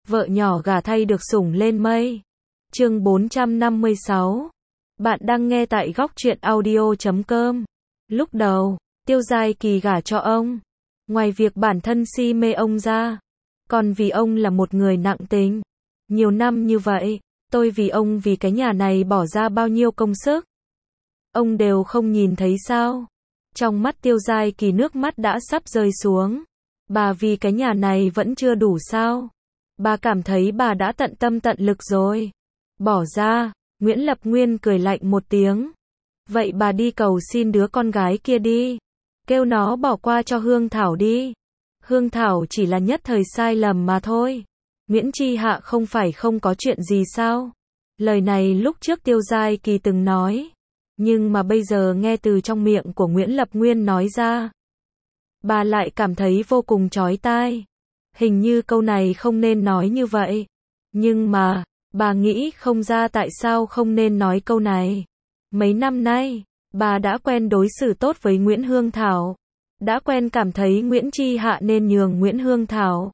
vợ nhỏ gả thay được sủng lên mây. Chương 456. Bạn đang nghe tại góc truyện audio.com. Lúc đầu, Tiêu Giai Kỳ gả cho ông, ngoài việc bản thân si mê ông ra, còn vì ông là một người nặng tình. Nhiều năm như vậy, tôi vì ông vì cái nhà này bỏ ra bao nhiêu công sức. Ông đều không nhìn thấy sao? Trong mắt Tiêu Giai Kỳ nước mắt đã sắp rơi xuống. Bà vì cái nhà này vẫn chưa đủ sao? Bà cảm thấy bà đã tận tâm tận lực rồi. Bỏ ra, Nguyễn Lập Nguyên cười lạnh một tiếng. Vậy bà đi cầu xin đứa con gái kia đi. Kêu nó bỏ qua cho Hương Thảo đi. Hương Thảo chỉ là nhất thời sai lầm mà thôi. Nguyễn Chi Hạ không phải không có chuyện gì sao? Lời này lúc trước Tiêu Giai Kỳ từng nói. Nhưng mà bây giờ nghe từ trong miệng của Nguyễn Lập Nguyên nói ra, bà lại cảm thấy vô cùng chói tai. Hình như câu này không nên nói như vậy. Nhưng mà, bà nghĩ không ra tại sao không nên nói câu này. Mấy năm nay, bà đã quen đối xử tốt với Nguyễn Hương Thảo. Đã quen cảm thấy Nguyễn Chi Hạ nên nhường Nguyễn Hương Thảo.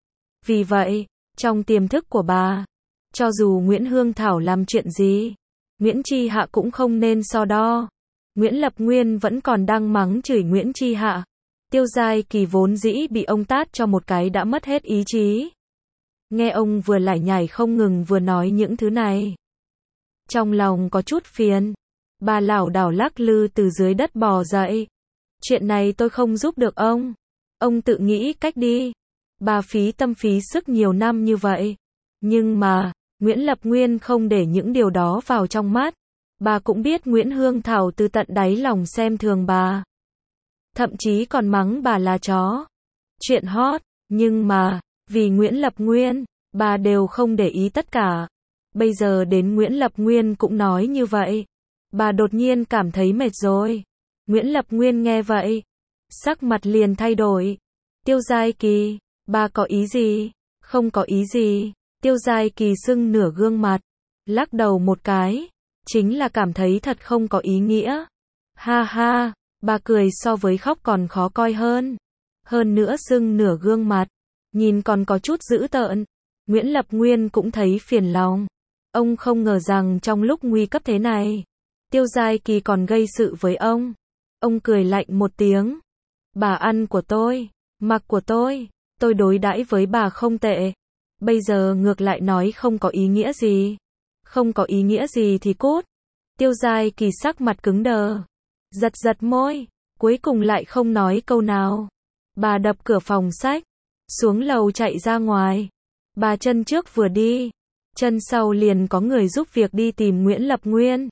Vì vậy, trong tiềm thức của bà, cho dù Nguyễn Hương Thảo làm chuyện gì, Nguyễn Chi Hạ cũng không nên so đo. Nguyễn Lập Nguyên vẫn còn đang mắng chửi Nguyễn Chi Hạ. Tiêu Giai Kỳ vốn dĩ bị ông tát cho một cái đã mất hết ý chí. Nghe ông vừa lải nhải không ngừng vừa nói những thứ này, trong lòng có chút phiền. Bà lảo đảo lắc lư từ dưới đất bò dậy. Chuyện này tôi không giúp được ông. Ông tự nghĩ cách đi. Bà phí tâm phí sức nhiều năm như vậy. Nhưng mà, Nguyễn Lập Nguyên không để những điều đó vào trong mắt. Bà cũng biết Nguyễn Hương Thảo từ tận đáy lòng xem thường bà. Thậm chí còn mắng bà là chó. Chuyện hot, nhưng mà, vì Nguyễn Lập Nguyên, bà đều không để ý tất cả. Bây giờ đến Nguyễn Lập Nguyên cũng nói như vậy. Bà đột nhiên cảm thấy mệt rồi. Nguyễn Lập Nguyên nghe vậy, sắc mặt liền thay đổi. Tiêu Giai Kỳ, bà có ý gì? Không có ý gì. Tiêu Giai Kỳ sưng nửa gương mặt, lắc đầu một cái, chính là cảm thấy thật không có ý nghĩa. Ha ha, bà cười so với khóc còn khó coi hơn. Hơn nữa sưng nửa gương mặt, nhìn còn có chút dữ tợn. Nguyễn Lập Nguyên cũng thấy phiền lòng. Ông không ngờ rằng trong lúc nguy cấp thế này, Tiêu Giai Kỳ còn gây sự với ông. Ông cười lạnh một tiếng. Bà ăn của tôi, mặc của tôi đối đãi với bà không tệ. Bây giờ ngược lại nói không có ý nghĩa gì. Không có ý nghĩa gì thì cút. Tiêu Giai Kỳ sắc mặt cứng đờ, giật giật môi, cuối cùng lại không nói câu nào. Bà đập cửa phòng sách, xuống lầu chạy ra ngoài. Bà chân trước vừa đi, chân sau liền có người giúp việc đi tìm Nguyễn Lập Nguyên.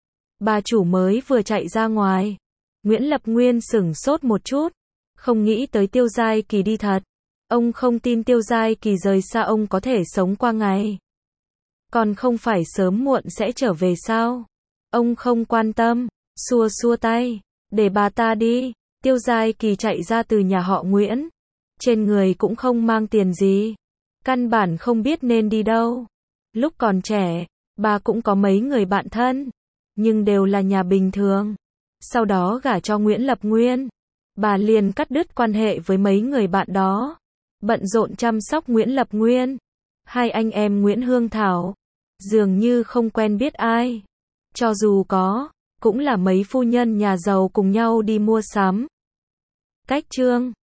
Bà chủ mới vừa chạy ra ngoài, Nguyễn Lập Nguyên sửng sốt một chút, không nghĩ tới Tiêu Giai Kỳ đi thật. Ông không tin Tiêu Giai Kỳ rời xa ông có thể sống qua ngày. Còn không phải sớm muộn sẽ trở về sao? Ông không quan tâm, xua xua tay, để bà ta đi. Tiêu Giai Kỳ chạy ra từ nhà họ Nguyễn. Trên người cũng không mang tiền gì. Căn bản không biết nên đi đâu. Lúc còn trẻ, bà cũng có mấy người bạn thân, nhưng đều là nhà bình thường. Sau đó gả cho Nguyễn Lập Nguyên, bà liền cắt đứt quan hệ với mấy người bạn đó. Bận rộn chăm sóc Nguyễn Lập Nguyên. Hai anh em Nguyễn Hương Thảo dường như không quen biết ai. Cho dù có, cũng là mấy phu nhân nhà giàu cùng nhau đi mua sắm. Cách chương